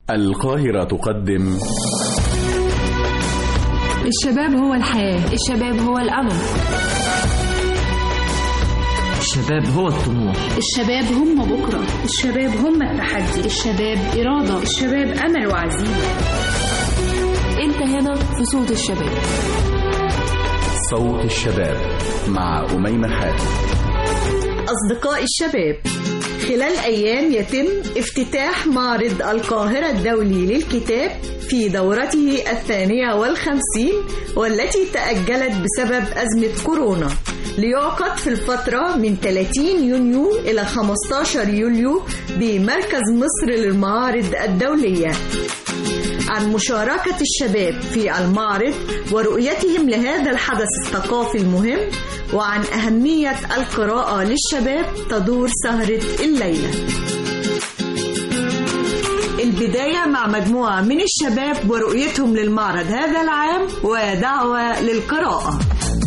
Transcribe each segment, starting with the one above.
القاهرة تقدم الشباب هو الحياة، الشباب هو الأمل، الشباب هو الطموح، الشباب هم بكرة، الشباب هم التحدي، الشباب إرادة، الشباب أمل وعزيمة. أنت هنا في صوت الشباب. صوت الشباب مع أميمة حاتم. أصدقاء الشباب، خلال أيام يتم افتتاح معرض القاهرة الدولي للكتاب في دورته 52 والتي تأجلت بسبب أزمة كورونا، ليعقد في الفترة من 30 يونيو إلى 15 يوليو بمركز مصر للمعارض الدولية. عن مشاركة الشباب في المعرض ورؤيتهم لهذا الحدث الثقافي المهم، وعن أهمية القراءة للشباب تدور سهرة الليلة. البداية مع مجموعة من الشباب ورؤيتهم للمعرض هذا العام ودعوة للقراءة.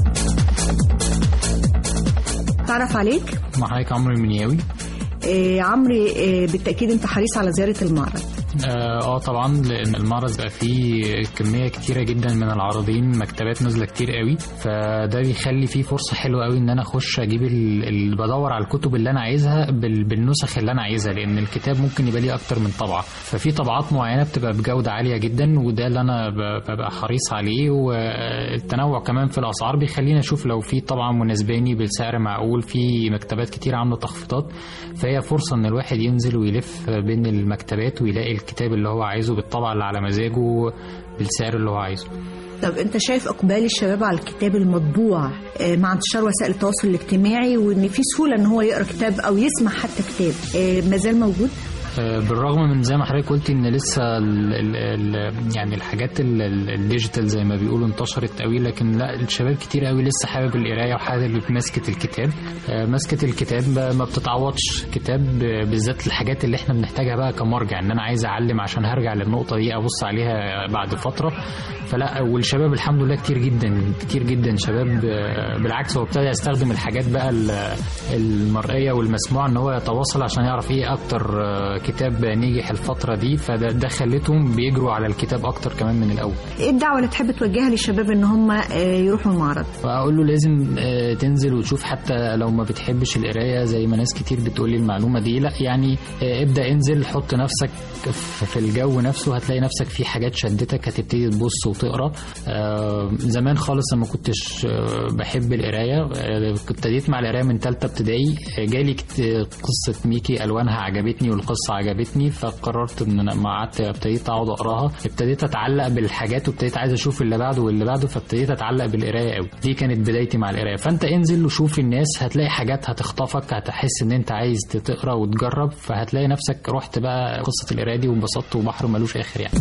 تعرف عليك؟ معاك عمرو المنياوي. عمرو، بالتأكيد أنت حريص على زيارة المعرض. طبعا، لان المعرض بقى فيه كميه كتيره جدا من العارضين، مكتبات نازله كتير قوي، فده بيخلي فيه فرصه حلوه قوي ان انا اخش اجيب بدور على الكتب اللي انا عايزها بالنسخ اللي انا عايزها، لان الكتاب ممكن يبقى ليه اكتر من طبعه، ففي طبعات معينه بتبقى بجوده عاليه جدا، وده اللي انا ببقى حريص عليه. والتنوع كمان في الاسعار بيخليني اشوف لو في طبعه مناسباني بالسعر معقول. في مكتبات كتير عامله تخفيضات، فهي فرصه ان الواحد ينزل ويلف بين المكتبات ويلاقي الكتاب اللي هو عايزه بالطبع اللي على مزاجه بالسعر اللي هو عايزه. طب انت شايف اقبال الشباب على الكتاب المطبوع مع انتشار وسائل التواصل الاجتماعي، وان في سهوله ان هو يقرا كتاب او يسمع حتى كتاب، مازال موجود؟ بالرغم من زي ما حضرتك قلت ان لسه يعني الحاجات الديجيتال زي ما بيقولوا انتشرت قوي، لكن لا، الشباب كتير قوي لسه حابب القرايه وحابب مسكه الكتاب. مسكه الكتاب ما بتتعوضش. كتاب بالذات الحاجات اللي احنا بنحتاجها بقى كمرجع، ان انا عايز اعلم عشان هرجع للنقطه دي ابص عليها بعد فتره، فلا. والشباب الحمد لله كتير جدا كتير جدا شباب، بالعكس هو ابتدى يستخدم الحاجات بقى المرئيه والمسموعه ان هو يتواصل عشان يعرف ايه اكتر كتاب نجح الفترة دي، فده خلتهم بيجروا على الكتاب أكتر كمان من الأول. إيه الدعوة اللي تحب توجهها للشباب إن هم يروحوا المعرض؟ وأقول له لازم تنزل وتشوف، حتى لو ما بتحبش القراية زي ما ناس كتير بتقولي المعلومة دي، لا يعني ابدأ انزل، حط نفسك في الجو نفسه، هتلاقي نفسك في حاجات شدتك، هتبتدي تبص وتقرأ. زمان خالص لما كنتش بحب القراية، ابتديت مع القراية من ثالثة ابتدائي، جالي قصة ميكي ألوانها عجبتني والقصة عجبتني، فقررت ان انا ما قعدت ابتديت اقعد اقراها، ابتديت اتعلق بالحاجات وابتديت عايز اشوف اللي بعده واللي بعده، فابتديت اتعلق بالقرايه قوي. دي كانت بدايتي مع القرايه. فانت انزل وشوف الناس، هتلاقي حاجات هتخطفك، هتحس ان انت عايز تقرا وتجرب، فهتلاقي نفسك رحت بقى قصه القرايه دي وانبسطت، وبحر ملوش اخر يعني.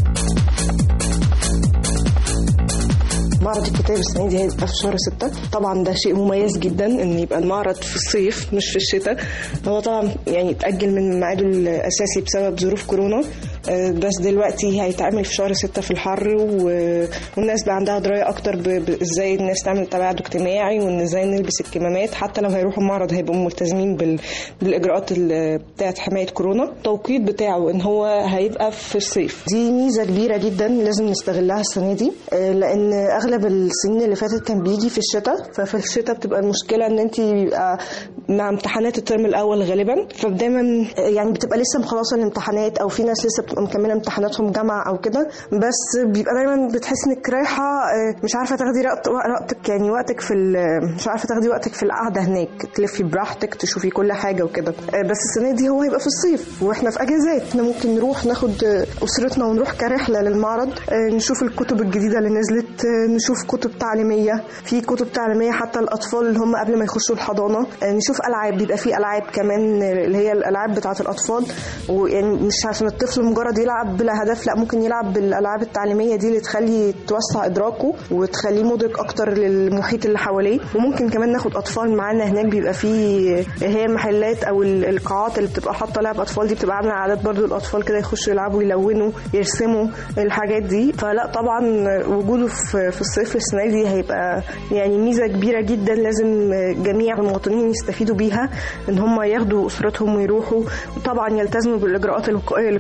معرض الكتاب السنة دي هيبقى في شهر 6. طبعا ده شيء مميز جدا ان يبقى المعرض في الصيف مش في الشتاء. هو طبعا يعني اتأجل من ميعاده الأساسي بسبب ظروف كورونا، بس دلوقتي هيتعمل في شهر 6 في الحر، والناس بقى عندها دراية أكتر ازاي الناس تعمل تباعد اجتماعي، وان ازاي نلبس الكمامات. حتى لو هيروحوا المعرض هيبقوا ملتزمين بالإجراءات بتاعة حماية كورونا. التوقيت بتاعه ان هو هيبقى في الصيف، دي ميزة كبيرة جدا لازم نستغلها السنة دي، لأن أغلب السنين اللي فاتت كان بيجي في الشتاء، ففي الشتاء بتبقى المشكلة ان انت بيبقى مع امتحانات الترم الاول غالبا، فدايما يعني بتبقى لسه مخلصه الامتحانات، او في ناس لسه بتبقى مكمله امتحاناتهم جامعه او كده، بس بيبقى دايما بتحس انك رايحه مش عارفه تاخدي وقتك، يعني وقتك مش عارفه تاخدي وقتك في القعده هناك، تلفي براحتك تشوفي كل حاجه وكده. بس السنه دي هو هيبقى في الصيف واحنا في اجازات، احنا ممكن نروح ناخد اسرتنا ونروح كرحله للمعرض، نشوف الكتب الجديده اللي نزلت، نشوف كتب تعليميه، في كتب تعليميه حتى الاطفال اللي هم قبل ما يخشوا الحضانه، نشوف العاب، بيبقى في العاب كمان اللي هي الالعاب بتاعه الاطفال، ويعني مش عشان الطفل مجرد يلعب بلا هدف، لا، ممكن يلعب بالالعاب التعليميه دي اللي تخلي توسع ادراكه وتخليه مدرك اكتر للمحيط اللي حواليه. وممكن كمان ناخد اطفال معانا هناك، بيبقى في هي المحلات او القاعات اللي بتبقى حاطه لعب اطفال، دي بتبقى عامله عادات برضو الاطفال كده يخشوا يلعبوا يلونوا يرسموا الحاجات دي. فلا طبعا وجوده في الصيف السنه دي هيبقى يعني ميزه كبيره جدا، لازم جميع المواطنين يستفيدوا بيها، ان هم ياخدوا اسرتهم ويروحوا، وطبعا يلتزموا بالاجراءات الوقائيه للكورونا.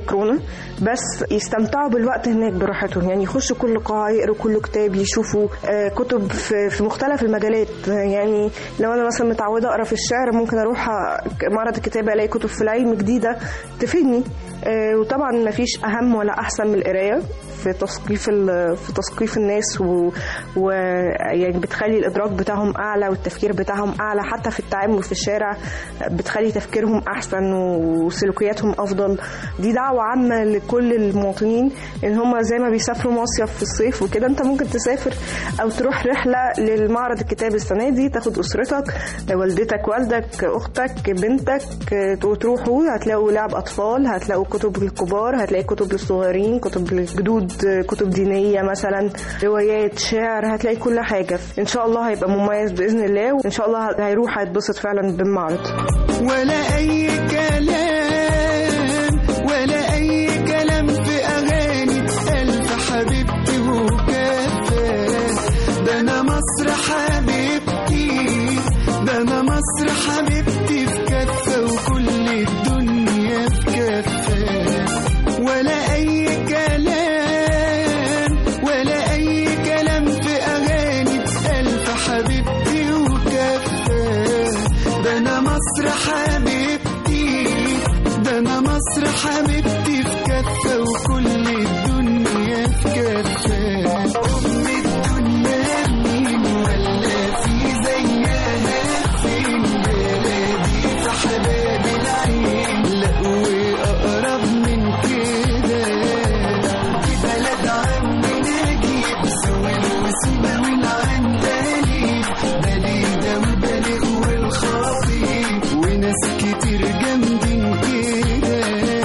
بس يستمتعوا بالوقت هناك براحتهم، يعني يخشوا كل قاعة يقروا كل كتاب، يشوفوا كتب في مختلف المجالات. يعني لو أنا مثلا متعودة أقرأ في الشعر ممكن أروح معرض الكتابة ألاقي كتب في العلم جديدة تفيدني. وطبعا مفيش أهم ولا أحسن من القراية في تثقيف الناس، ويعني بتخلي الإدراك بتاعهم أعلى والتفكير بتاعهم أعلى، حتى في التعامل في الشارع بتخلي تفكيرهم أحسن وسلوكياتهم أفضل. دي دعوة عامة لكل المواطنين إن هم زي ما بيسافروا مصيف في الصيف وكده، أنت ممكن تسافر أو تروح رحلة للمعرض الكتاب السنة دي، تاخد أسرتك، والدتك، والدك، أختك، بنتك، وتروحوا هتلاقوا لعب أطفال، هتلاقوا كتب للكبار، هتلاقي كتب للصغيرين، كتب للجدود، كتب دينية مثلا، روايات، شعر، هتلاقي كل حاجة. إن شاء الله هيبقى مميز بإذن الله، وإن شاء الله هيروح هيتبسط فعلا بالمعرض. ولا أي كلام ولا أي كلام في أغاني ألف حبيبتي وكفى، ده أنا مصر حبيبتي، ده أنا مصر حبيبتي في كفة وكل الدنيا في كفة. ولا أي كلام ولا أي كلام في أغاني ألف حبيبتي وكفة، ده أنا مصر حبيبتي، ده أنا مصر حبيبتي في كفة وكل الدنيا في كفة. أم الدنيا مين ولا في زيها فين، بلادي في حباب العين، لا وأقرب من كده، دي بلد عمي نجيب سوال وسوى والعندليب، بليدة وبليغ والخطيب وناس كتير جامدين كده.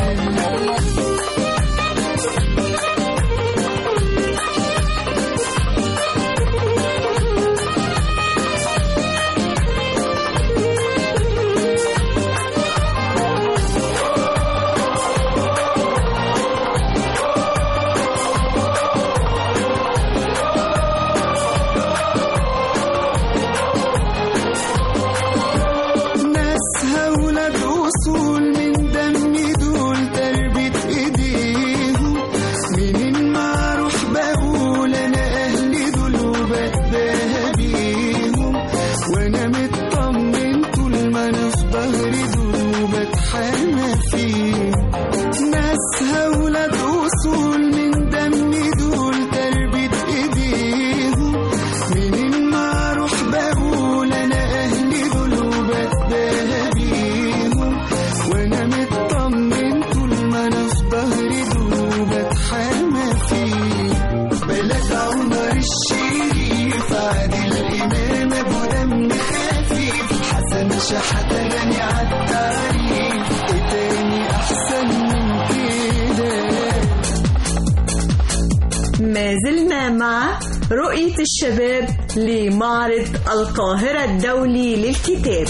ناسها ولاد أصول من دمي دول تربية إيديهم، منين ما أروح بقول أنا أهلي دول وبتباهى بيهم، وأنا مطمن طول ما أنا في ظهري دول وبتحامى فيهم. ناسها ولاد أصول من دمي دول تربية إيديهم، منين ما أروح بقول أنا أهلي دول وبتباهى بيهم، وأنا مطمن طول ما أنا في ظهري دول وبتحامى فيهم. بلد عمر الشريف، عادل الإمام أبو دم خفيف، حسن شحاتة غني عالتعريف، إيه تاني أحسن من كده. ما زلنا مع رؤية الشباب لمعرض القاهرة الدولي للكتاب.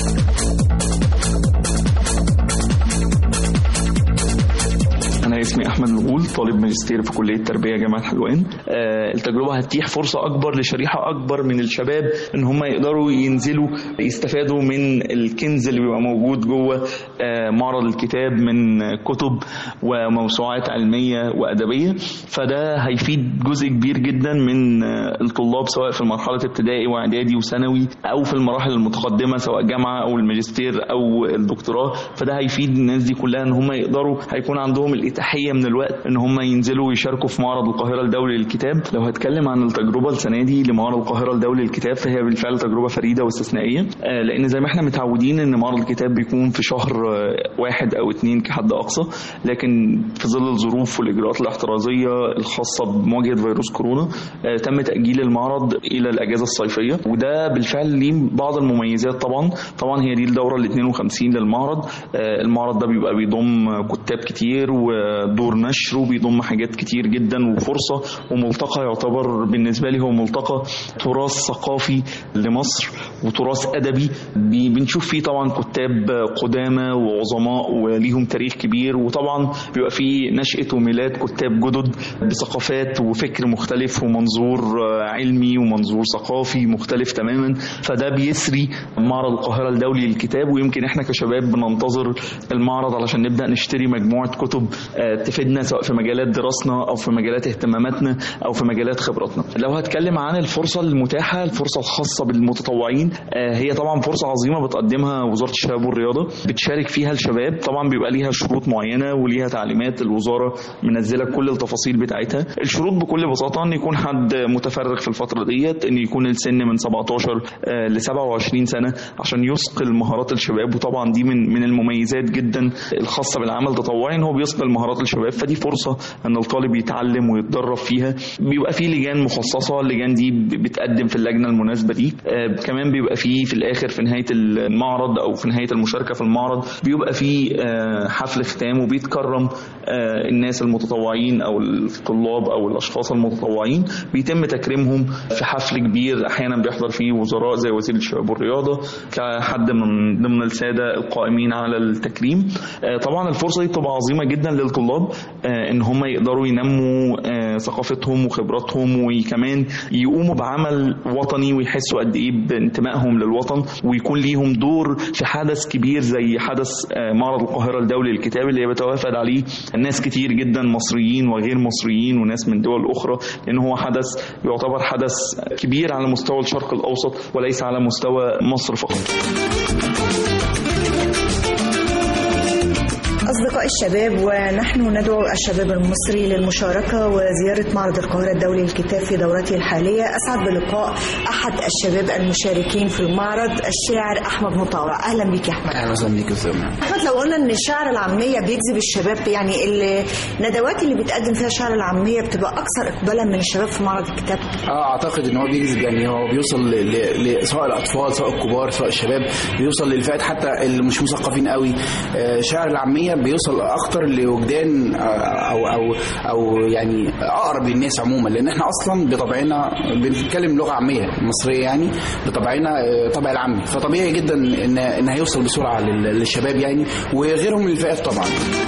أنا اسمي أحمد الغول، طالب ماجستير في كلية تربية جامعة حلوان. التجربة هتتيح فرصة أكبر لشريحة أكبر من الشباب إن هم يقدروا ينزلوا يستفادوا من الكنز اللي بيبقى موجود جوه معرض الكتاب من كتب وموسوعات علمية وأدبية. فده هيفيد جزء كبير جدا من الطلاب سواء في مرحلة ابتدائي وإعدادي وثانوي أو في المراحل المتقدمة سواء جامعة أو الماجستير أو الدكتوراه. فده هيفيد الناس دي كلها إن هم يقدروا هيكون عندهم الإتاحية من الوقت إن هم ينزلوا ويشاركوا في معرض القاهرة الدولي للكتاب. لو هتكلم عن التجربة السنة دي لمعرض القاهرة الدولي للكتاب فهي بالفعل تجربة فريدة واستثنائية، لأن زي ما احنا متعودين إن معرض الكتاب بيكون في شهر 1 أو 2 كحد أقصى، لكن في ظل الظروف والإجراءات الاحترازية الخاصة بمواجهة فيروس كورونا تم تأجيل المعرض إلى الأجازة الصيفية، وده بالفعل ليه بعض المميزات. طبعا هي دي الدورة ال 52 للمعرض. المعرض ده بيبقى بيضم كتاب كتير ودور نشر وبيضم حاجات كتير جدا وفرصة وملتقى يعتبر بالنسبة لي هو ملتقى تراث ثقافي لمصر وتراث أدبي. بنشوف فيه طبعا كتاب قدامى وعظماء وليهم تاريخ كبير، وطبعا بيبقى فيه نشأة وميلاد كتاب جدد بثقافات وفكر مختلف ومنظور علمي ومنظور ثقافي مختلف تماما. فده بيسري معرض القاهرة الدولي للكتاب، ويمكن احنا كشباب بننتظر المعرض علشان نبدأ نشتري مجموعة كتب تفيدنا سواء في مجالات دراستنا أو في مجالات اهتماماتنا أو في مجالات خبراتنا. لو هتكلم عن الفرصة المتاحة، الفرصة الخاصة بالمتطوعين، هي طبعا فرصة عظيمة بتقدمها وزارة الشباب والرياضة، بتشارك فيها الشباب. طبعا بيبقى ليها شروط معينة وليها تعليمات، الوزارة منزلة كل التفاصيل بتاعتها. الشروط بكل بساطة أن يكون حد متفرغ في الفترة ديت، أن يكون السن من 17 ل 27 سنة عشان يثقل مهارات الشباب. وطبعا دي من المميزات جدا الخاصة بالعمل التطوعي، ان هو بيثقل مهارات الشباب، فدي فرصة ان الطالب يتعلم ويتدرب فيها. بيبقى في لجان مخصصة، اللجان دي بتقدم في اللجنة المناسبة دي. كمان بيبقى في الآخر في نهاية المعرض أو في نهاية المشاركة في المعرض بيبقى في حفل ختام، وبيتكرم الناس المتطوعين أو الطلاب أو الأشخاص المتطوعين، بيتم تكريمهم في حفل كبير أحيانا بيحضر فيه وزراء زي وزير الشباب والرياضة كحد من ضمن السادة القائمين على التكريم. طبعا الفرصة دي بتبقى عظيمة جدا للطلاب ان هم يقدروا ينموا ثقافتهم وخبراتهم، وكمان يقوموا بعمل وطني ويحسوا قد ايه بانتمائهم للوطن، ويكون ليهم دور في حدث كبير زي حدث معرض القاهرة الدولي للكتاب اللي بيتوافد عليه ناس كتير جدا مصريين وغير مصريين وناس من دول أخرى، لأن هو حدث يعتبر حدث كبير على مستوى الشرق الأوسط وليس على مستوى مصر فقط. أصدقاء الشباب، ونحن ندعو الشباب المصري للمشاركة وزيارة معرض القاهرة الدولي للكتاب في دورته الحالية. أسعد بلقاء أحد الشباب المشاركين في المعرض، الشاعر أحمد مطاوع. أهلا بك يا أحمد. أهلا وسهلا بك. أحمد، لو قلنا إن الشعر العامية بيجذب الشباب، يعني الندوات اللي بتقدم فيها الشعر العامية بتبقى أكثر إقبالا من الشباب في معرض الكتاب؟ أعتقد إن هو بيجذب، يعني هو بيوصل سواء الأطفال سواء الكبار سواء الشباب، بيوصل للفئات حتى اللي مش مثقفين قوي. شعر العامية بيوصل اكتر لوجدان او يعني اقرب للناس عموما، لان احنا اصلا بطبعنا بنتكلم لغه عاميه مصريه، يعني بطبعنا طبع العامي، فطبيعي جدا ان هيوصل بسرعه للشباب يعني وغيرهم من الفئات طبعا.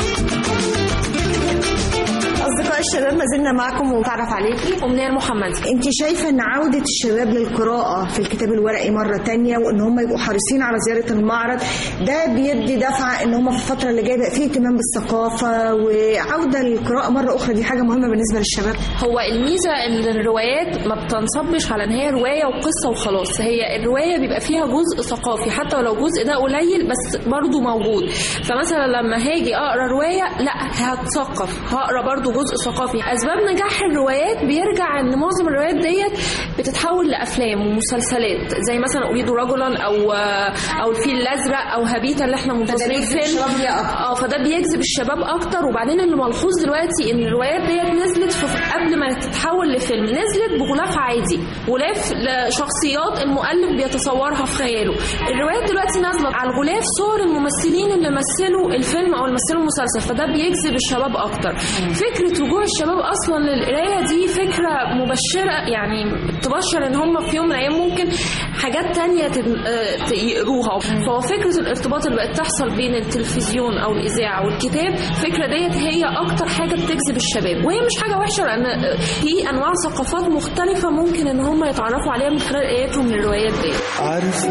أصدقاء الشباب، ما زلنا معكم وتعرف عليكي أمنية محمد. أنت شايفة أن عودة الشباب للقراءة في الكتاب الورقي مرة تانية وأن هم يبقوا حريصين على زيارة المعرض ده بيدي دفعة أن هم في الفترة اللي جاية بقى فيه اهتمام بالثقافة وعودة للقراءة مرة أخرى؟ دي حاجة مهمة بالنسبة للشباب. هو الميزة إن الروايات ما بتنصبش على أن هي رواية وقصة وخلاص، هي الرواية بيبقى فيها جزء ثقافي حتى ولو جزء ده قليل بس برضو موجود. فمثلا لما هاجي أقرأ رواية لا هتثقف، هقرأ برضو جزء ثقافي. أسباب نجاح الروايات بيرجع إن معظم الروايات ديت بتتحول لأفلام ومسلسلات، زي مثلا أريد رجلا أو الفيل الأزرق أو هابيتا اللي احنا منتظرين فيلم. فده بيجذب الشباب أكتر. وبعدين اللي ملحوظ دلوقتي إن الروايات ديت نزلت قبل ما تتحول لفيلم، نزلت بغلاف عادي، غلاف لشخصيات المؤلف بيتصورها في خياله. الروايات دلوقتي نازلة على الغلاف صور الممثلين اللي مثلوا الفيلم أو مثلوا المسلسل، فده بيجذب الشباب أكتر. فكرة رجوع الشباب اصلا للقرايه دي فكره مبشره، يعني تبشر ان هم في يوم من الايام ممكن حاجات تانية يقروها. فهو فكره الارتباط اللي بقت تحصل بين التلفزيون او الاذاعه والكتاب، الفكره ديت هي اكتر حاجه بتجذب الشباب، وهي مش حاجه وحشه لان في انواع ثقافات مختلفه ممكن ان هم يتعرفوا عليها من خلال قرايتهم للروايات دي. عارفه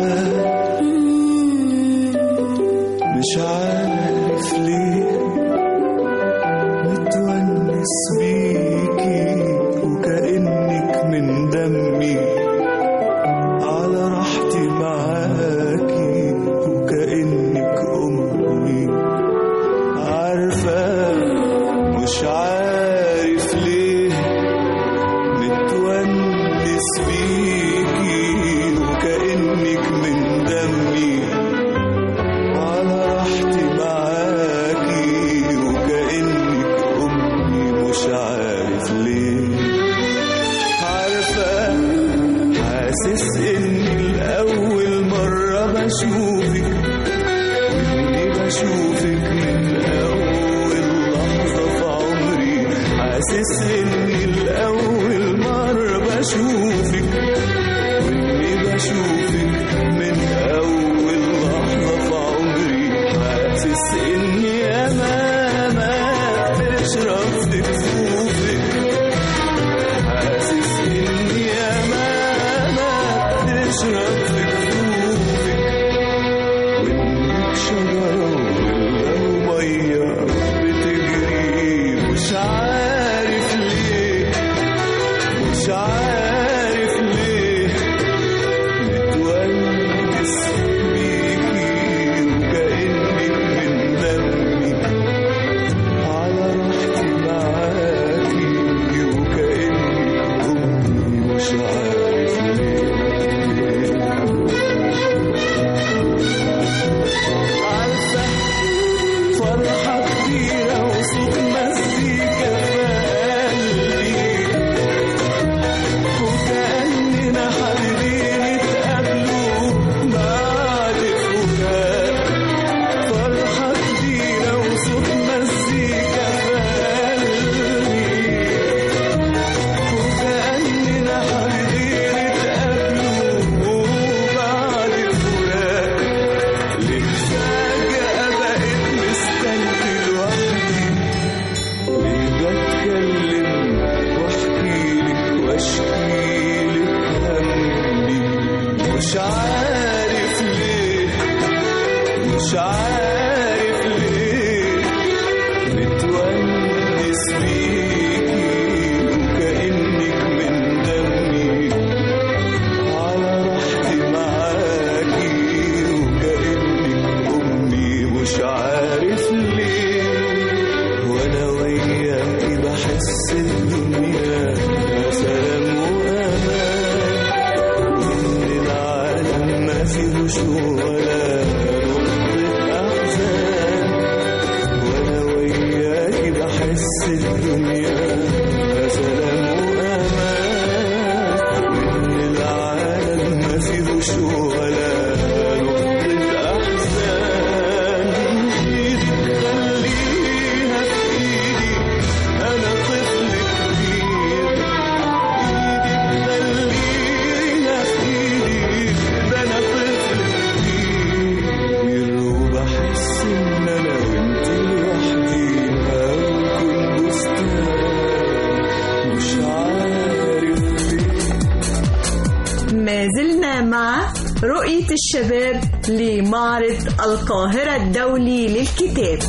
مش عارف ليه متونس بيكي وكأنك من دمي، على راحتي معاكي وكأنك أمي. عارفة مش عارف ليه متونس بيكي وكأنك من دمي، على راحتي معاكي وكأنك أمي. مش عارف ليه، عارفة حاسس إني الأول مرة بشوفك، وإني بشوفك من أول لحظة في عمري. حاسس إني الأول مرة بشوفك، وإني بشوفك من أول لحظة في عمري. حاسس إني أمامك تشرب في كفوفك، حاسس إني أمامك تشرب في كفوفك، وإنك شجرة ولا مية بتجري واشكيلك همي مش عارف ليه مش عارف ليه متونس بيكي وكأنك من دمي على راحتي معاكي وكأنك أمي مش عارف ليه وأنا وياكي بحس الدنيا سلام وأمان وإن العالم ما فيهوش ولا نقطة أحزان وأنا وياكي بحس الدنيا سلام وأمان وإن العالم ما فيهوش ولا نقطة أحزان إيدك خليها في إيدي أنا طفل كبير إيدك خليها في إيدي ده أنا طفل كبير وبحس إن أنا وأنت لوحدينا ونكون بستان مش عارف ليه. ما زلنا مع رؤية الشباب لمعرض القاهرة الدولي للكتاب.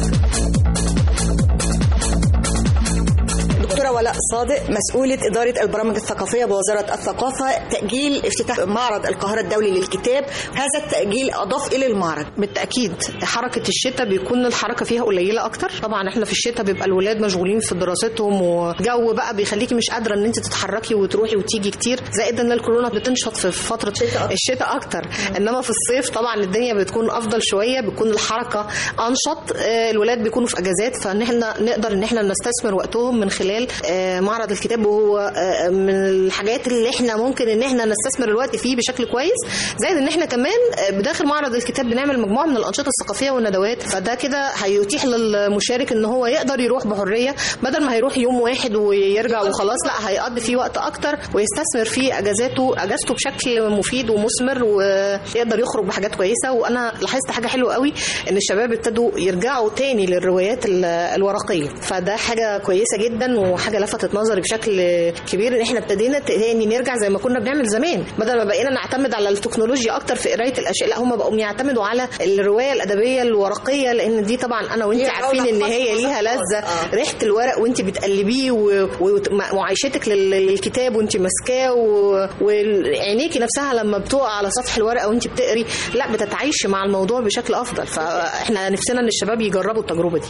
دكتورة ولاء صادق، مسؤولة إدارة البرامج الثقافية بوزارة الثقافة، تأجيل افتتاح معرض القاهرة الدولي للكتاب، هذا التأجيل أضاف إلى المعرض؟ بالتأكيد حركة الشتاء بيكون الحركة فيها قليلة أكتر. طبعا احنا في الشتاء بيبقى الولاد مشغولين في دراستهم وجو بقى بيخليكي مش قادرة ان انت تتحركي وتروحي وتيجي كتير، زائد ان الكورونا بتنشط في فترة الشتاء أكتر. إنما في الصيف طبعا الدنيا بتكون أفضل شوية، بتكون الحركة أنشط، الولاد بيكونوا في أجازات، فإن احنا نقدر ان احنا نستثمر وقتهم من خلال معرض الكتاب. وهو من الحاجات اللي احنا ممكن ان احنا نستثمر الوقت فيه بشكل كويس. زائد ان احنا كمان بداخل معرض الكتاب بنعمل مجموعه من الانشطه الثقافيه والندوات، فده كده هيتيح للمشارك ان هو يقدر يروح بحريه، بدل ما هيروح يوم واحد ويرجع وخلاص، لا هيقضي فيه وقت اكتر ويستثمر فيه اجازته بشكل مفيد ومثمر، ويقدر يخرج بحاجات كويسه. وانا لاحظت حاجه حلوه قوي ان الشباب ابتدوا يرجعوا تاني للروايات الورقيه، فده حاجه كويسه جدا وحاجه لفتت نظري بشكل كبير ان احنا ابتدينا تاني نرجع زي ما كنا بنعمل زمان، بدل ما بقينا نعتمد على التكنولوجيا اكتر في قرايه الاشياء، لا هم بقوا يعتمدوا على الروايه الادبيه الورقيه، لان دي طبعا انا وانت عارفين ان هي ليها لذه، ريحه الورق وانت بتقلبيه وعيشتك للكتاب وانت ماسكاه وعينيكي نفسها لما بتقع على سطح الورقه وانت بتقري، لا بتتعايش مع الموضوع بشكل افضل. فاحنا نفسنا ان الشباب يجربوا التجربه دي.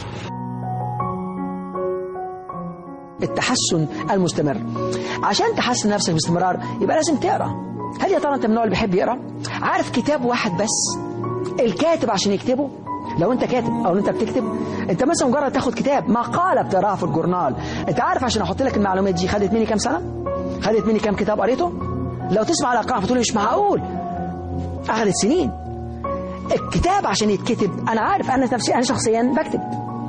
التحسن المستمر، عشان تحسن نفسك باستمرار يبقى لازم تقرا. هل يا ترى انت من النوع اللي بيحب يقرا؟ عارف كتاب واحد بس الكاتب عشان يكتبه، لو انت كاتب او انت بتكتب، انت مثلا مجرد تاخد كتاب مقاله بتقراها في الجورنال، انت عارف عشان احط لك المعلومات دي خدت مني كام سنه؟ خدت مني كام كتاب قريته؟ لو تسمع الارقام فتقول مش معقول، اخذت سنين. الكتاب عشان يتكتب، انا عارف انا نفسي انا شخصيا بكتب،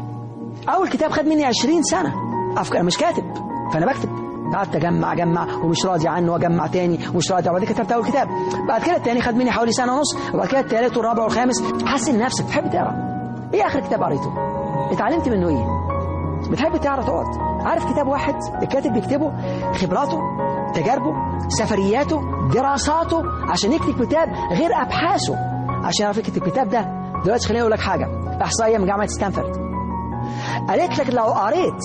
اول كتاب خد مني 20 سنه، أنا مش كاتب فأنا بكتب، قعدت أجمع ومش راضي عنه وأجمع تاني ومش راضي، وبعد كده كتبت أول كتاب، بعد كده التاني خد مني حوالي سنة ونص، وبعد كده التالت والرابع والخامس. حسن نفسك، بتحب تقرا. إيه آخر كتاب قريته؟ اتعلمت منه إيه؟ بتحب تقرا تقعد. عارف كتاب واحد الكاتب بيكتبه خبراته، تجاربه، سفرياته، دراساته عشان يكتب كتاب، غير أبحاثه عشان يعرف يكتب الكتاب ده. دلوقتي خليني أقول لك حاجة، إحصائية من جامعة ستانفورد قالت لك لو قريت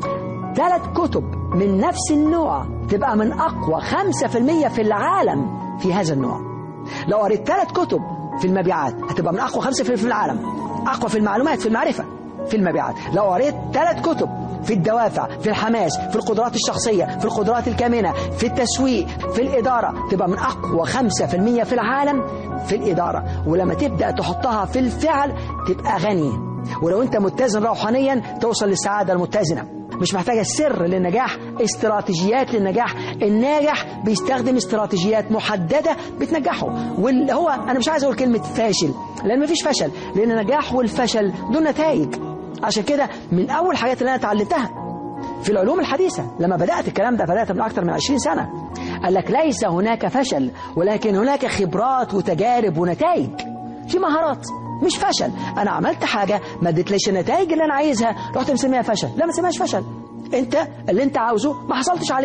3 كتب من نفس النوع تبقى من أقوى 5% في العالم في هذا النوع. لو قريت 3 كتب في المبيعات هتبقى من أقوى 5% في العالم، أقوى في المعلومات، في المعرفة، في المبيعات. لو قريت 3 كتب في الدوافع، في الحماس، في القدرات الشخصية، في القدرات الكامنة، في التسويق، في الإدارة، تبقى من أقوى 5% في العالم في الإدارة. ولما تبدأ تحطها في الفعل تبقى غني. ولو أنت متزن روحانيا توصل للسعادة المتزنة. مش محتاجة سر للنجاح، استراتيجيات للنجاح. الناجح بيستخدم استراتيجيات محددة بتنجحه. واللي هو أنا مش عايز أقول كلمة فاشل، لأن مفيش فشل، لأن النجاح والفشل دول نتائج. عشان كده من أول حاجات اللي أنا اتعلمتها في العلوم الحديثة لما بدأت الكلام ده، بدأت من أكتر من 20 سنة، قال لك ليس هناك فشل، ولكن هناك خبرات وتجارب ونتائج. في مهارات مش فشل. أنا عملت حاجة ما ادتليش النتائج اللي أنا عايزها، رحت مسميها فشل. لا، ما تسميهاش فشل. أنت اللي أنت عاوزه ما حصلتش عليه،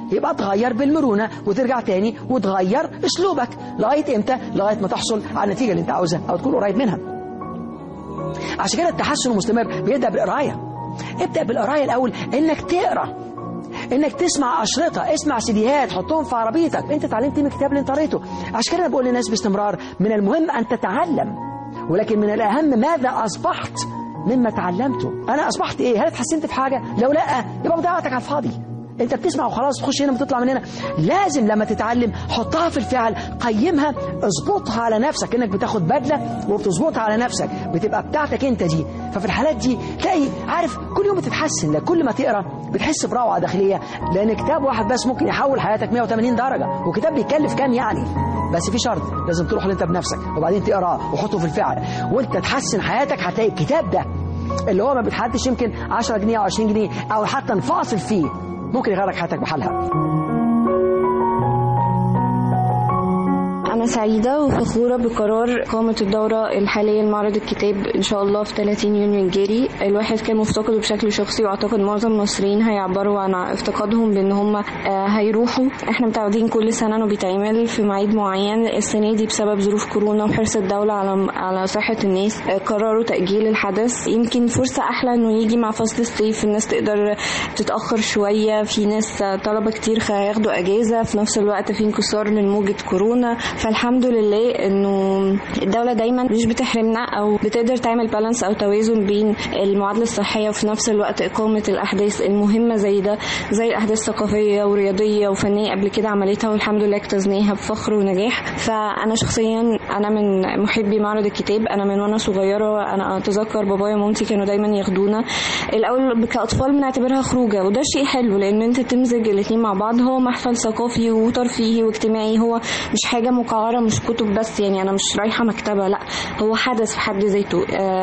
يبقى تغير بالمرونة وترجع تاني وتغير اسلوبك لغاية امتى؟ لغاية ما تحصل على النتيجة اللي انت عاوزها او تكون قريب منها. عشان كده التحسن المستمر بيبدأ بالقراية. ابدأ بالقراية الاول، انك تقرا، انك تسمع اشرطه، اسمع سيديهات، حطهم في عربيتك. انت اتعلمت من الكتاب اللي انت قريته. عشان كده انا بقول للناس باستمرار من المهم ان تتعلم، ولكن من الاهم ماذا اصبحت مما تعلمته. انا اصبحت ايه؟ هل اتحسنت في حاجه؟ لو لا يبقى مضيعتك على الفاضي. انت بتسمع وخلاص، تخش هنا بتطلع من هنا. لازم لما تتعلم حطها في الفعل، قيمها، اظبطها على نفسك، انك بتاخد بدله وبتظبطها على نفسك، بتبقى بتاعتك انت دي. ففي الحالات دي تلاقي عارف كل يوم بتتحسن. لك كل ما تقرا بتحس بروعه داخليه، لان كتاب واحد بس ممكن يحول حياتك 180 درجه. وكتاب بيكلف كام يعني؟ بس في شرط، لازم تروح انت بنفسك وبعدين تقراه وحطه في الفعل، وانت تحسن حياتك. هتلاقي الكتاب ده اللي هو ما بيتحدش يمكن 10 جنيه او 20 جنيه او حتى نفاصل فيه، ممكن يغيرك حياتك بحالها. أنا سعيدة وفخورة بقرار إقامة الدورة الحالية لمعرض الكتاب إن شاء الله في 30 يونيو الجاري. الواحد كان مفتقده بشكل شخصي، وأعتقد معظم المصريين هيعبروا عن افتقادهم بأن هم هيروحوا. إحنا متعودين كل سنة إنه بيتعمل في ميعاد معين. السنة دي بسبب ظروف كورونا وحرص الدولة على صحة الناس قرروا تأجيل الحدث. يمكن فرصة أحلى إنه يجي مع فصل الصيف، الناس تقدر تتأخر شوية. في ناس طلبة كتير هياخدوا أجازة، في نفس الوقت في انكسار من موجة كورونا. فالحمد لله انه الدولة دايما مش بتحرمنا او بتقدر تعمل بالانس او توازن بين المعادلة الصحية وفي نفس الوقت اقامة الاحداث المهمة زي ده، زي الاحداث الثقافية ورياضية وفنية قبل كده عملتها والحمد لله اجتزناها بفخر ونجاح. فانا شخصيا انا من محبي معرض الكتاب. انا من وانا صغيرة انا اتذكر بابايا ومامتي كانوا دايما ياخدونا. الاول كاطفال بنعتبرها خروجة، وده شيء حلو لان انت تمزج الاثنين مع بعض. هو محفل ثقافي وترفيهي واجتماعي، هو مش حاجة مقعرة، مش كتب بس. يعني انا مش رايحه مكتبه، لا هو حدث في حد ذاته،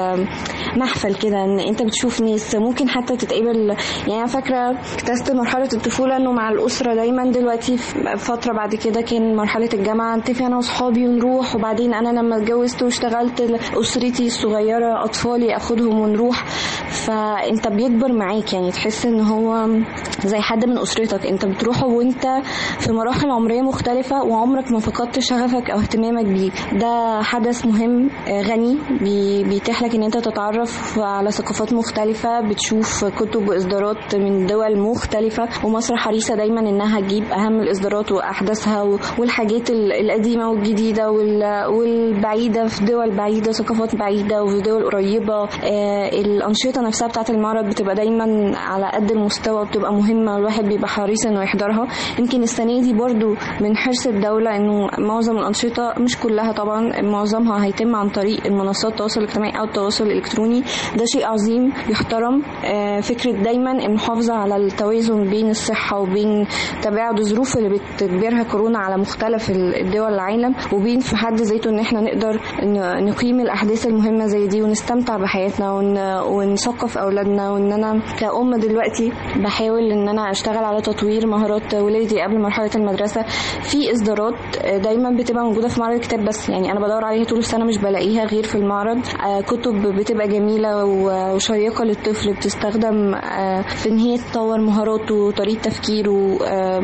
محفل كده ان انت بتشوف ناس ممكن حتى تتقابل. يعني انا فاكره اكتست مرحله الطفوله انه مع الاسره دايما. دلوقتي فتره بعد كده كان مرحله الجامعه، نتفق انا واصحابي ونروح. وبعدين انا لما اتجوزت واشتغلت اسرتي الصغيره اطفالي اخدهم ونروح. فانت بيكبر معاك، يعني تحس ان هو زي حد من اسرتك. انت بتروحه وانت في مراحل عمريه مختلفه وعمرك ما فقدت شغفك او اهتمامك بيه. ده حدث مهم غني بيتيح لك ان انت تتعرف على ثقافات مختلفة، بتشوف كتب واصدارات من دول مختلفة. ومصر حريصة دايما انها تجيب اهم الاصدارات واحداثها والحاجات القديمة والجديدة والبعيدة في دول بعيدة، ثقافات بعيدة وفي دول قريبة. الانشطة نفسها بتاعت المعرض بتبقى دايما على قد المستوى، بتبقى مهمة، الواحد بيبقى حريص انه يحضرها. يمكن السنة دي برضو من حرص الدولة انه معظم الأنشطة، مش كلها طبعا، معظمها هيتم عن طريق المنصات التواصل الاجتماعي أو التواصل الإلكتروني. ده شيء عظيم يحترم. فكرة دايما المحافظة على التوازن بين الصحة وبين تباعد الظروف اللي بتجبرها كورونا على مختلف الدول العالم، وبين في حد ذاته ان احنا نقدر نقيم الأحداث المهمة زي دي ونستمتع بحياتنا ونثقف أولادنا. وان أنا كأم دلوقتي بحاول ان أنا أشتغل على تطوير مهارات ولادي قبل مرحلة المدرسة. في إصدارات دايما بتبقى موجودة في معرض الكتاب، بس يعني أنا بدور عليها طول السنة مش بلاقيها غير في المعرض. كتب بتبقى جميلة وشيقة للطفل، بتستخدم في إن هي تطور مهاراته وطريقة تفكيره،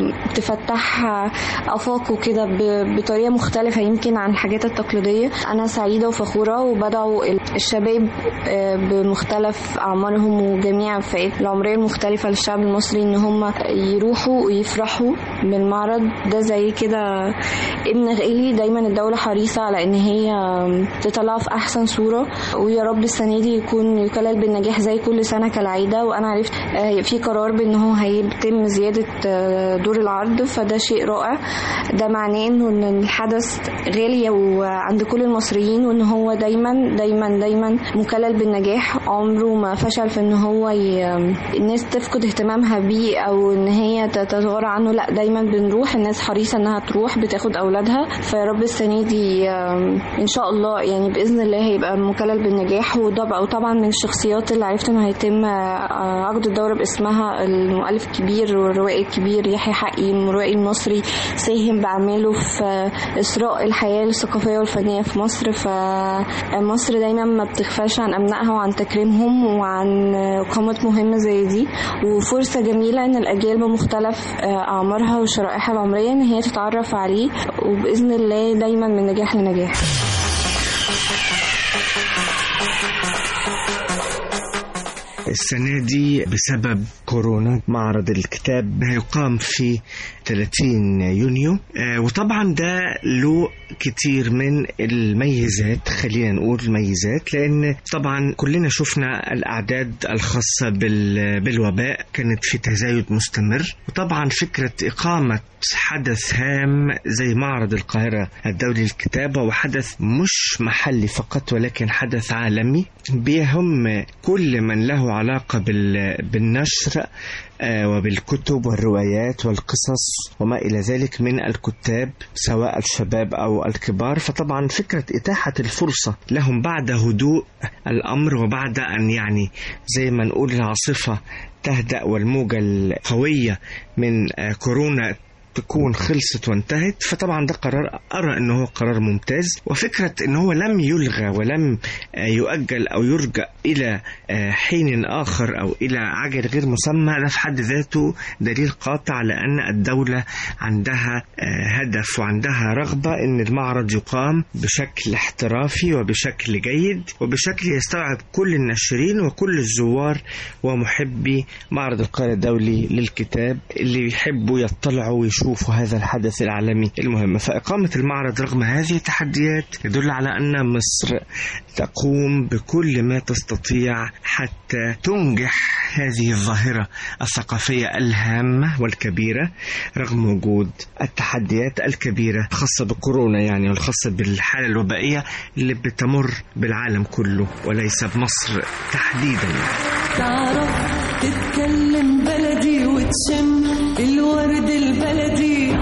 تفتح آفاقه كده بطريقة مختلفة يمكن عن الحاجات التقليدية. أنا سعيدة وفخورة وبدعو الشباب بمختلف أعمارهم وجميع الفئات العمرية المختلفة للشعب المصري إن هم يروحوا ويفرحوا بالمعرض ده. زي كده ابن غالي دايما الدولة حريصة على ان هي تطلعه في احسن صورة، ويا رب السنة دي يكون يكلل بالنجاح زي كل سنة كالعادة. وانا عرفت في قرار بان هو هيتم زيادة دور العرض، فده شيء رائع. ده معناه انه ان الحدث غالي وعند كل المصريين، وان هو دايما دايما دايما مكلل بالنجاح، عمره ما فشل في ان هو الناس تفقد اهتمامها بيه او ان هي تتغاضى عنه. لا دايما بنروح، الناس حريصة انها تروح، بتاخد اولادها فيا رب السنة دي إن شاء الله يعني بإذن الله هيبقى مكلل بالنجاح. وطبعا من الشخصيات اللي عرفت إنه هيتم عقد الدورة باسمها المؤلف الكبير والروائي الكبير يحيى حقي، الروائي المصري ساهم بأعماله في إسراء الحياة الثقافية والفنية في مصر. فمصر دايما ما بتغفلش عن أبنائها وعن تكريمهم وعن قامات مهمة زي دي، وفرصة جميلة إن الأجيال بمختلف أعمارها وشرائحها العمرية إن هي تتعرف عليه، وبإذن الله دايما من نجاح لنجاح. السنة دي بسبب كورونا معرض الكتاب هيقام في 30 يونيو، وطبعا ده له كتير من الميزات، خلينا نقول الميزات، لأن طبعا كلنا شفنا الأعداد الخاصة بالوباء كانت في تزايد مستمر، وطبعا فكرة إقامة حدث هام زي معرض القاهرة الدولي للكتابة، وحدث مش محلي فقط ولكن حدث عالمي بيهم كل من له علاقة بالنشر وبالكتب والروايات والقصص وما إلى ذلك من الكتاب سواء الشباب أو الكبار. فطبعا فكرة إتاحة الفرصة لهم بعد هدوء الأمر وبعد أن يعني زي ما نقول العاصفة تهدأ والموجة القوية من كورونا تكون خلصت وانتهت، فطبعا ده قرار أرى أنه هو قرار ممتاز. وفكرة أنه لم يلغى ولم يؤجل أو يرجع إلى حين آخر أو إلى عجل غير مسمى، ده في حد ذاته دليل قاطع على أن الدولة عندها هدف وعندها رغبة أن المعرض يقام بشكل احترافي وبشكل جيد وبشكل يستوعب كل الناشرين وكل الزوار ومحبي معرض القاهرة الدولي للكتاب اللي يحبوا يطلعوا ويشوفوا هذا الحدث العالمي المهم. فإقامة المعرض رغم هذه التحديات يدل على أن مصر تقوم بكل ما تستطيع حتى تنجح هذه الظاهرة الثقافية الهامة والكبيرة رغم وجود التحديات الكبيرة الخاصة بكورونا يعني والخاصة بالحالة الوبائية اللي بتمر بالعالم كله وليس بمصر تحديدا. تعرف تتكلم بلدي وتشم الورد البلدي،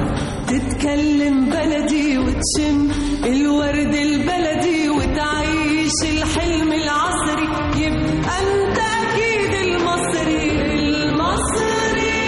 تتكلم بلدي وتشم الورد البلدي وتعيش الحلم العصري، يبقى انت اكيد المصري المصري.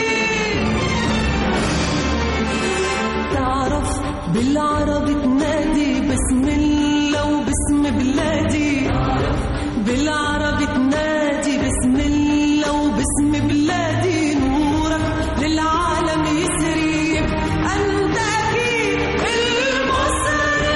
تعرف بالعربي تنادي بسم الله وباسم بلادي، بالعربي تنادي بسم الله وباسم بلادي، نورك للعالم يسري، يبقى انت اكيد المصري.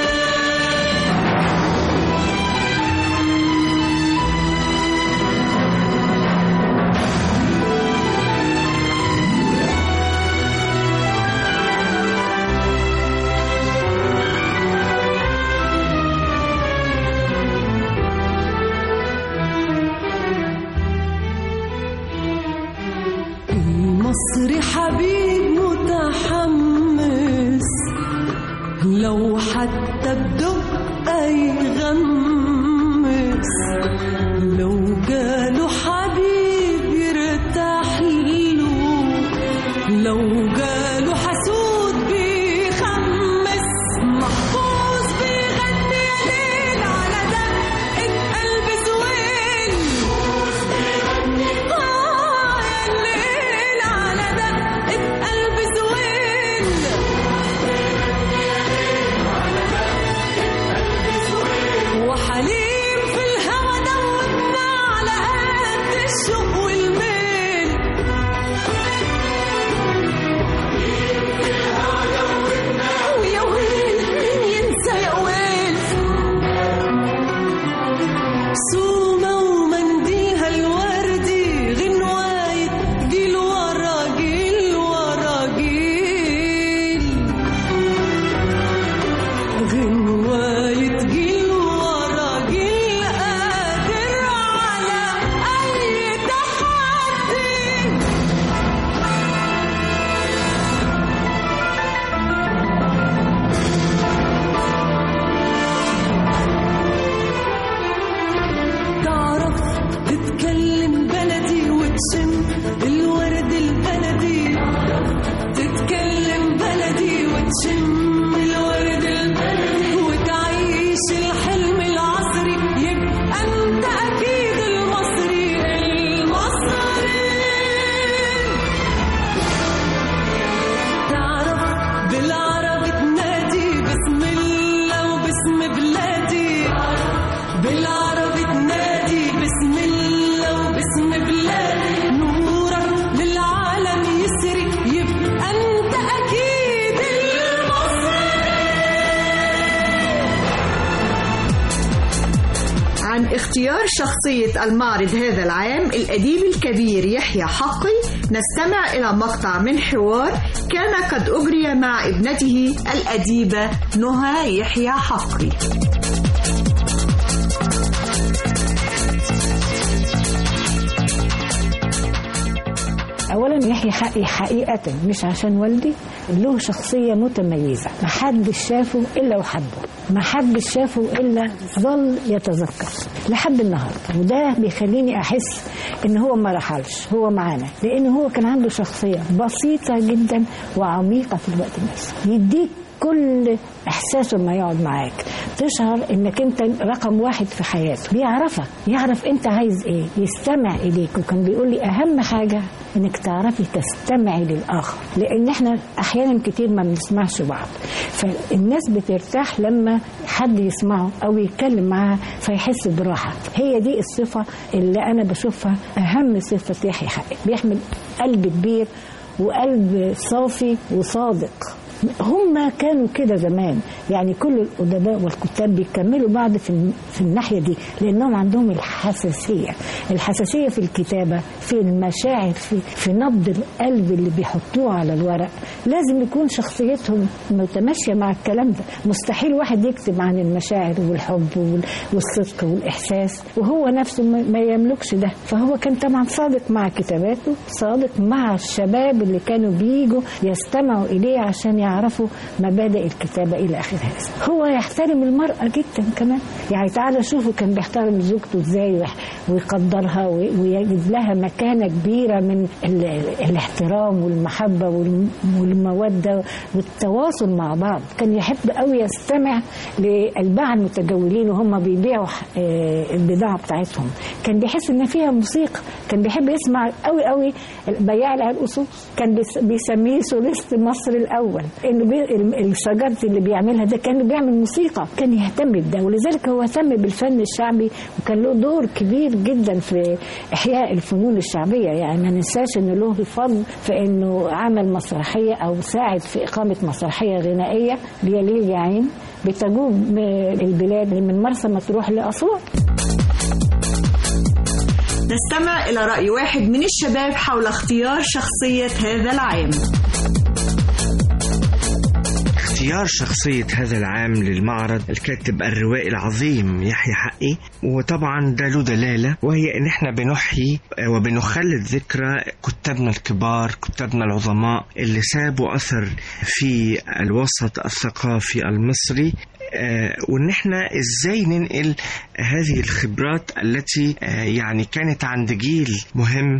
مصري حبيب متحمس لو حتى بدق يغمس، لو جاله حبيب يرتاح له، لو جاله حسود بيخمس، محفوظ بيغني يا ليل على دقة قلب زويل، محفوظ بيغني وحليم في الهوى دوبنا على قد الشوق والميل. اختيار شخصية المعرض هذا العام الأديب الكبير يحيى حقي. نستمع إلى مقطع من حوار كان قد أجري مع ابنته الأديبة نهى يحيى حقي. أولا يحيى حقي حقيقة مش عشان والدي، له شخصية متميزة، محدش شافه إلا وحبه، محدش شافه إلا ظل يتذكر لحد النهاردة. وده بيخليني أحس إن هو ما رحلش، هو معانا، لأن هو كان عنده شخصية بسيطة جدا وعميقة في الوقت نفسه، يديك كل إحساسه لما يقعد معاك، تشعر إنك أنت رقم واحد في حياته، بيعرفك، يعرف أنت عايز إيه، يستمع إليك. وكان بيقول لي أهم حاجة إنك تعرفي تستمعي للآخر، لأن إحنا أحيانا كتير ما بنسمعش بعض، فالناس بترتاح لما حد يسمعه أو يتكلم معها فيحس براحة. هي دي الصفة اللي أنا بشوفها أهم صفة يحيى حقي، بيحمل قلب كبير وقلب صافي وصادق. هم كانوا كده زمان، يعني كل الأدباء والكتاب بيكملوا بعض في الناحية دي، لأنهم عندهم الحساسية في الكتابة، في المشاعر، في نبض القلب اللي بيحطوه على الورق. لازم يكون شخصيتهم متماشية مع الكلام ده. مستحيل واحد يكتب عن المشاعر والحب والصدق والإحساس وهو نفسه ما يملكش ده. فهو كان طبعا صادق مع كتاباته، صادق مع الشباب اللي كانوا بييجوا يستمعوا إليه عشان يعرفوا مبادئ الكتابة إلى آخر هذا. هو يحترم المرأة جدا كمان، يعني تعالى شوفوا كان بيحترم زوجته إزاي ويقدرها ويجد لها مكانة كبيرة من الاحترام والمحبة والمودة والتواصل مع بعض. كان يحب قوي يستمع للباعة المتجولين وهم بيبيعوا البضاعة بتاعتهم، كان بيحس إن فيها موسيقى، كان بيحب يسمع قوي قوي بياع العرقسوس، كان بيسميه سوليست مصر الأول، إنه الشجرة اللي بيعملها ده كان بيعمل موسيقى، كان يهتم بده. ولذلك هو اهتم بالفن الشعبي وكان له دور كبير جدا في إحياء الفنون الشعبية. يعني ما ننساش إنه له فضل في إنه عمل مسرحية أو ساعد في إقامة مسرحية غنائية ليالي يعين بتجوب البلاد من مرسى مطروح لأسوان. نستمع إلى رأي واحد من الشباب حول اختيار شخصية هذا العام. اختيار شخصية هذا العام للمعرض الكاتب الروائي العظيم يحيى حقي، وطبعا ده له دلالة، وهي ان احنا بنحيي وبنخلد ذكرى كتابنا الكبار، كتابنا العظماء اللي سابوا أثر في الوسط الثقافي المصري، وان احنا ازاي ننقل هذه الخبرات التي يعني كانت عند جيل مهم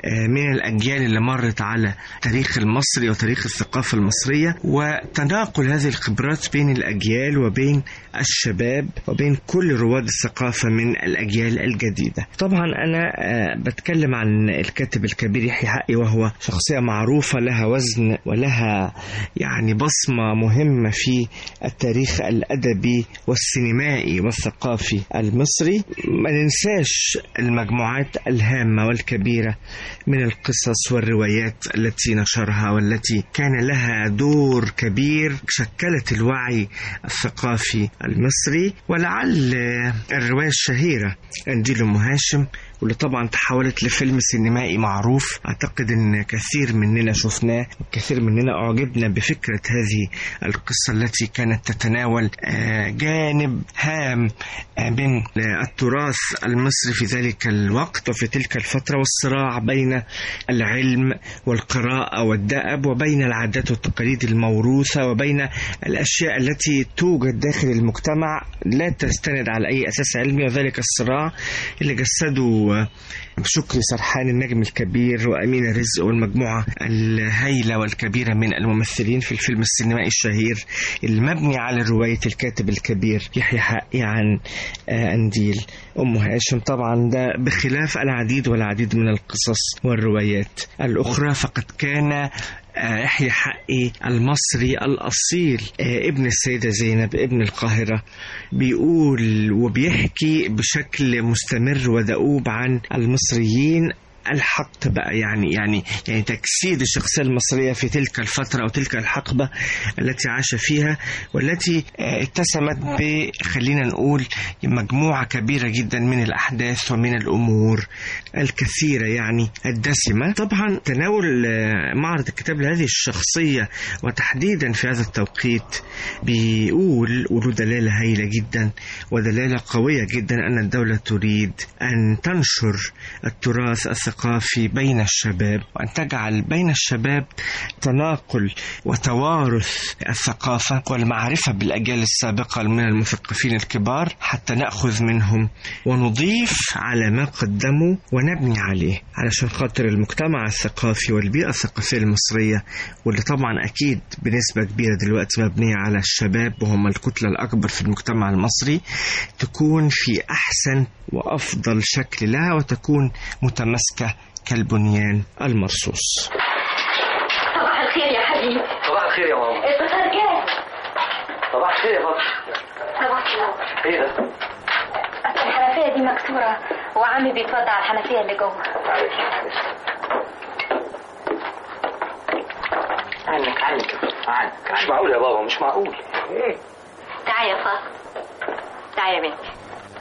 من الأجيال اللي مرت على تاريخ المصري وتاريخ الثقافة المصرية، وتناقل هذه الخبرات بين الأجيال وبين الشباب وبين كل رواد الثقافة من الأجيال الجديدة. طبعا أنا بتكلم عن الكاتب الكبير يحيى حقي، وهو شخصية معروفة لها وزن ولها يعني بصمة مهمة في التاريخ الأدبي والسينمائي والثقافي المصري. ما ننساش المجموعات الهامة والكبيرة من القصص والروايات التي نشرها والتي كان لها دور كبير، شكلت الوعي الثقافي المصري. ولعل الرواية الشهيرة قنديل أم هاشم، واللي طبعا تحولت لفيلم سينمائي معروف، أعتقد أن كثير مننا شفناه وكثير مننا أعجبنا بفكرة هذه القصة التي كانت تتناول جانب هام من التراث المصري في ذلك الوقت وفي تلك الفترة، والصراع بين العلم والقراءة والدأب وبين العادات والتقاليد الموروثة وبين الأشياء التي توجد داخل المجتمع لا تستند على أي أساس علمي. وذلك الصراع اللي جسده شكري سرحان النجم الكبير وأمينة رزق والمجموعة الهائلة والكبيرة من الممثلين في الفيلم السينمائي الشهير المبني على رواية الكاتب الكبير يحيى حقي عن قنديل أم هاشم. طبعا ده بخلاف العديد والعديد من القصص والروايات الأخرى، فقد كان يحيى حقي المصري الأصيل، ابن السيدة زينب، ابن القاهرة، بيقول وبيحكي بشكل مستمر ودؤوب عن المصريين الحقد بقى، يعني تجسيد الشخصية المصرية في تلك الفترة أو تلك الحقبة التي عاش فيها، والتي اتسمت خلينا نقول مجموعة كبيرة جدا من الأحداث ومن الأمور الكثيرة يعني الدسمة. طبعا تناول معرض الكتاب لهذه الشخصية وتحديدا في هذا التوقيت بيقول له دلالة هائلة جدا ودلالة قوية جدا أن الدولة تريد أن تنشر التراث الثقافي بين الشباب، وأن تجعل بين الشباب تناقل وتوارث الثقافة والمعرفة بالأجيال السابقة من المثقفين الكبار، حتى نأخذ منهم ونضيف على ما قدموا ونبني عليه، علشان خاطر المجتمع الثقافي والبيئة الثقافية المصرية، واللي طبعا أكيد بنسبة كبيرة دلوقتي مبنية على الشباب وهم الكتلة الأكبر في المجتمع المصري، تكون في أحسن وأفضل شكل لها وتكون متماسكة كالبنيان المرصوص. صباح الخير يا حبيبي. صباح الخير يا ماما. الفطار جاهز. صباح الخير يا بابا. صباح الخير. ايه ده؟ الحنفية دي مكسورة وعمي بيتوضع على الحنفية اللي جوه. عنك مش معقول يا بابا، مش معقول. ايه؟ تعالى يا فاطمة، تعالى يا بنتي.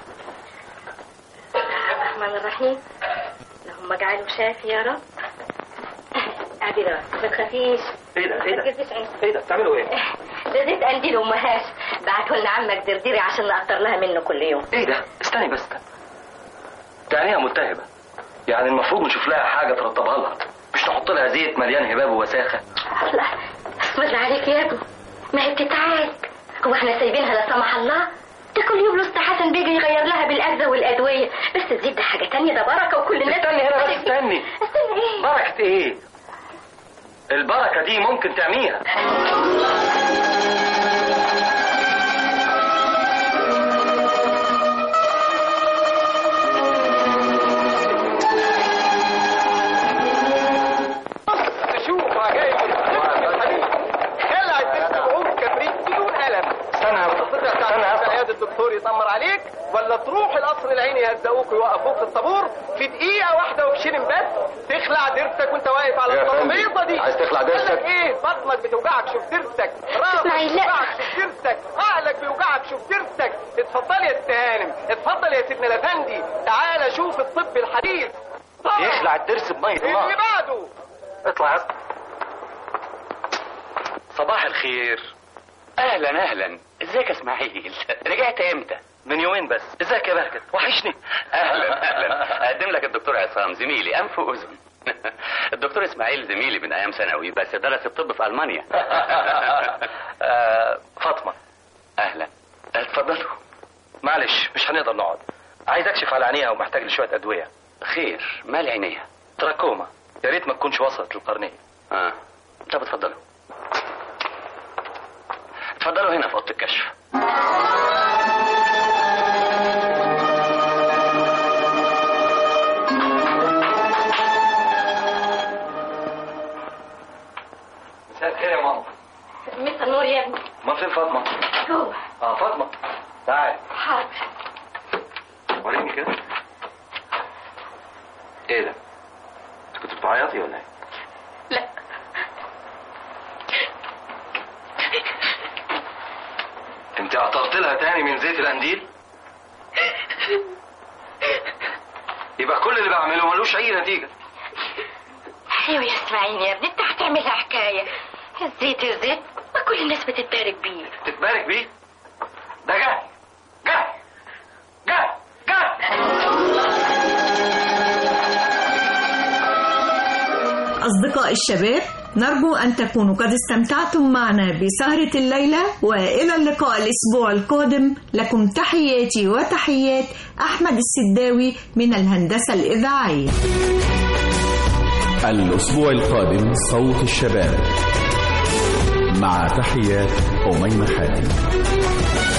الرحمن الرحيم، اللهم اجعله شافي يا رب. قاعدي ده ما تخافيش. ايه ده؟ ايه ده؟ بتعملوا ايه؟ ده زيت قنديل امهاش بعته لنا عمك درديري عشان نقطر لها منه كل يوم. ايه ده؟ استني بس، يعني هي ملتهبة، يعني المفروض نشوف لها حاجة ترطبها لها، مش نحط لها زيت مليان هباب ووساخة. لا اسم الله عليك يا ابني، ما هي بتتعالج، هو احنا سايبينها لا سمح الله؟ ده كل يوم لسه حسن بيجي يغير لها بالاجزاء والادويه، بس الزيت ده حاجه تانية، ده بركه وكل الناس. استني هنا بس، استني ايه؟ بركه ايه؟ البركه دي ممكن تعميها. الدكتور يطمر عليك ولا تروح القصر العيني يهزقوك ويوقفوك في الطابور في دقيقه واحده وبشيلن بس تخلع ضرسك وانت واقف على الترابيزه دي. عايز تخلع ضرسك؟ ايه بطنك بتوجعك شوف ضرسك، راسك بيوجعك شوف ضرسك، عقلك بيوجعك شوف ضرسك. اتفضل يا ست هانم، اتفضل يا سيدنا الافندي، تعالى شوف الطب الحديث. يخلع الضرس بميه الله. اللي بعده اطلع. صباح الخير. اهلا ازيك يا اسماعيل؟ رجعت امتى؟ من يومين بس. ازيك يا بهجت؟ وحشني. اهلا اقدم لك الدكتور عصام زميلي انف واذن. الدكتور اسماعيل زميلي من ايام ثانوي بس درس الطب في المانيا. فاطمه. اهلا اتفضلوا. معلش مش هنقدر نقعد، عايز اكشف على عينيها ومحتاج لشويه ادويه. خير، مال عينيها؟ تراكوما، يا ريت ما تكونش وصلت للقرنيه. طب اتفضلوا هنا في اوضه الكشف. مساء الخير يا ماما. مساء النور يا ابني. ما فين فاطمه؟ جوه. فاطمه تعالي. حاضر. وريني كده. ايه ده؟ انت كنت بتعيطي ولا ايه؟ لا. انت قطرت لها تاني من زيت القنديل؟ يبقى كل اللي بعمله ملوش اي نتيجه. ايوه يا اسماعيل يا ابني، انت هتعملها حكايه. الزيت ما كل الناس بتتبارك بيه. تتبارك بيه؟ ده جهل. أصدقاء الشباب، نرجو أن تكونوا قد استمتعتم معنا بسهرة الليلة، وإلى اللقاء الأسبوع القادم. لكم تحياتي وتحيات أحمد السداوي من الهندسة الإذاعية. الأسبوع القادم صوت الشباب، مع تحيات أميمة حاتم.